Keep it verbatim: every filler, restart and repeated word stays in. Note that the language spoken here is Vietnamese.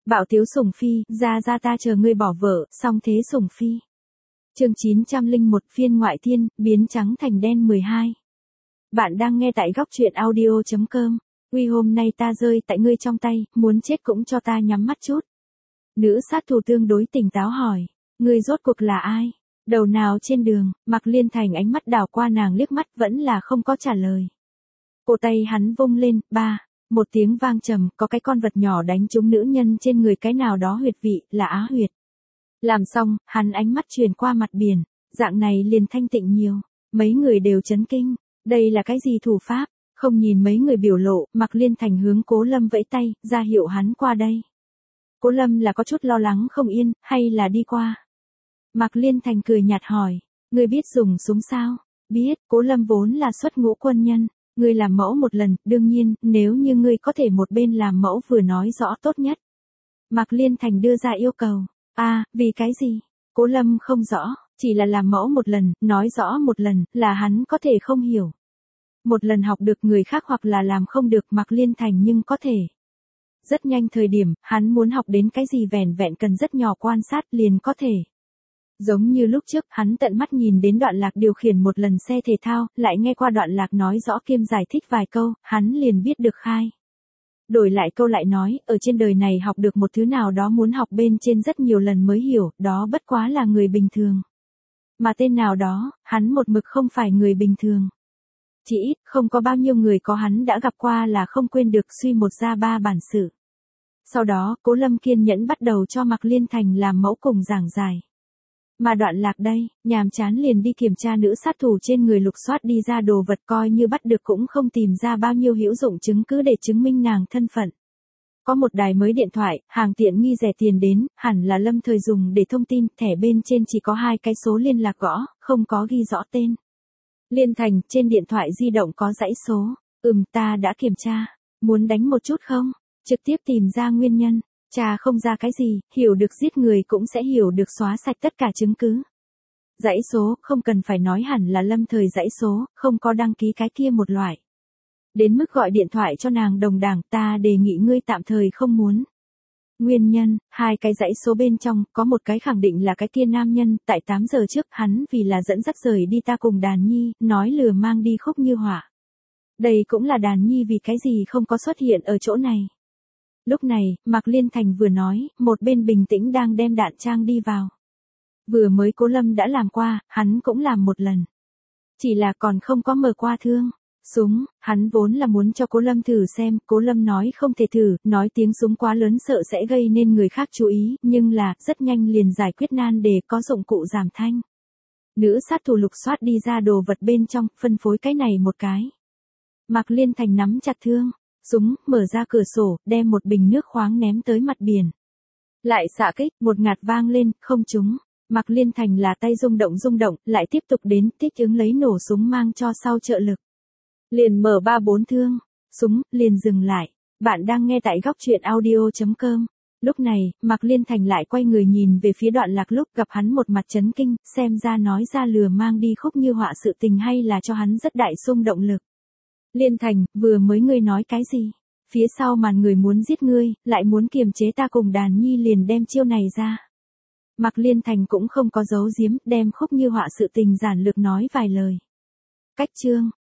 Bạo tiếu sủng phi, ra ra ta chờ ngươi bỏ vợ, song thế sủng phi. Chương chín trăm lẻ một phiên ngoại thiên, biến trắng thành đen mười hai. Bạn đang nghe tại góc truyện audio chấm com. Uy hôm nay ta rơi tại ngươi trong tay, muốn chết cũng cho ta nhắm mắt chút. Nữ sát thủ tương đối tỉnh táo hỏi, ngươi rốt cuộc là ai? Đầu nào trên đường, Mạc Liên Thành ánh mắt đảo qua nàng liếc mắt vẫn là không có trả lời. Cổ tay hắn vung lên, ba, một tiếng vang trầm, có cái con vật nhỏ đánh trúng nữ nhân trên người cái nào đó huyệt vị, là á huyệt. Làm xong, hắn ánh mắt truyền qua mặt biển, dạng này liền thanh tịnh nhiều, mấy người đều chấn kinh, đây là cái gì thủ pháp, không nhìn mấy người biểu lộ, Mạc Liên Thành hướng Cố Lâm vẫy tay, ra hiệu hắn qua đây. Cố Lâm là có chút lo lắng không yên, hay là đi qua. Mạc Liên Thành cười nhạt hỏi, ngươi biết dùng súng sao? Biết, Cố Lâm vốn là xuất ngũ quân nhân, ngươi làm mẫu một lần, đương nhiên, nếu như ngươi có thể một bên làm mẫu vừa nói rõ tốt nhất. Mạc Liên Thành đưa ra yêu cầu, à, vì cái gì? Cố Lâm không rõ, chỉ là làm mẫu một lần, nói rõ một lần, là hắn có thể không hiểu. Một lần học được người khác hoặc là làm không được Mạc Liên Thành nhưng có thể. Rất nhanh thời điểm, hắn muốn học đến cái gì vẻn vẹn cần rất nhỏ quan sát liền có thể. Giống như lúc trước, hắn tận mắt nhìn đến Đoạn Lạc điều khiển một lần xe thể thao, lại nghe qua Đoạn Lạc nói rõ kiêm giải thích vài câu, hắn liền biết được khai. Đổi lại câu lại nói, ở trên đời này học được một thứ nào đó muốn học bên trên rất nhiều lần mới hiểu, đó bất quá là người bình thường. Mà tên nào đó, hắn một mực không phải người bình thường. Chỉ ít, không có bao nhiêu người có hắn đã gặp qua là không quên được suy một ra ba bản sự. Sau đó, Cố Lâm kiên nhẫn bắt đầu cho Mạc Liên Thành làm mẫu cùng giảng giải. Mà Đoạn Lạc đây, nhàm chán liền đi kiểm tra nữ sát thủ trên người lục soát đi ra đồ vật coi như bắt được cũng không tìm ra bao nhiêu hữu dụng chứng cứ để chứng minh nàng thân phận. Có một đài mới điện thoại, hàng tiện nghi rẻ tiền đến, hẳn là Lâm Thời dùng để thông tin, thẻ bên trên chỉ có hai cái số liên lạc gõ, không có ghi rõ tên. Liên Thành, trên điện thoại di động có dãy số, ừm ta đã kiểm tra, muốn đánh một chút không? Trực tiếp tìm ra nguyên nhân. Cha không ra cái gì, hiểu được giết người cũng sẽ hiểu được xóa sạch tất cả chứng cứ. Dãy số, không cần phải nói hẳn là Lâm Thời dãy số, không có đăng ký cái kia một loại. Đến mức gọi điện thoại cho nàng đồng đảng, ta đề nghị ngươi tạm thời không muốn. Nguyên nhân, hai cái dãy số bên trong, có một cái khẳng định là cái kia nam nhân, tại tám giờ trước, hắn vì là dẫn dắt rời đi ta cùng Đàn Nhi, nói lừa mang đi Khúc Như Họa. Đây cũng là Đàn Nhi vì cái gì không có xuất hiện ở chỗ này. Lúc này, Mạc Liên Thành vừa nói, một bên bình tĩnh đang đem đạn trang đi vào. Vừa mới Cố Lâm đã làm qua, hắn cũng làm một lần. Chỉ là còn không có mở qua thương. Súng, hắn vốn là muốn cho Cố Lâm thử xem, Cố Lâm nói không thể thử, nói tiếng súng quá lớn sợ sẽ gây nên người khác chú ý, nhưng là, rất nhanh liền giải quyết nan đề có dụng cụ giảm thanh. Nữ sát thủ lục soát đi ra đồ vật bên trong, phân phối cái này một cái. Mạc Liên Thành nắm chặt thương. Súng, mở ra cửa sổ, đem một bình nước khoáng ném tới mặt biển. Lại xạ kích, một ngạt vang lên, không trúng. Mạc Liên Thành là tay rung động rung động, lại tiếp tục đến, thích ứng lấy nổ súng mang cho sau trợ lực. Liền mở ba bốn thương, súng, liền dừng lại. Bạn đang nghe tại góc truyện audio chấm com. Lúc này, Mạc Liên Thành lại quay người nhìn về phía Đoạn Lạc lúc gặp hắn một mặt chấn kinh, xem ra nói ra lừa mang đi Khúc Như Họa sự tình hay là cho hắn rất đại xung động lực. Liên Thành, vừa mới ngươi nói cái gì? Phía sau màn người muốn giết ngươi, lại muốn kiềm chế ta cùng Đàn Nhi liền đem chiêu này ra. Mạc Liên Thành cũng không có giấu giếm, đem Khúc Như Họa sự tình giản lược nói vài lời. Cách chương,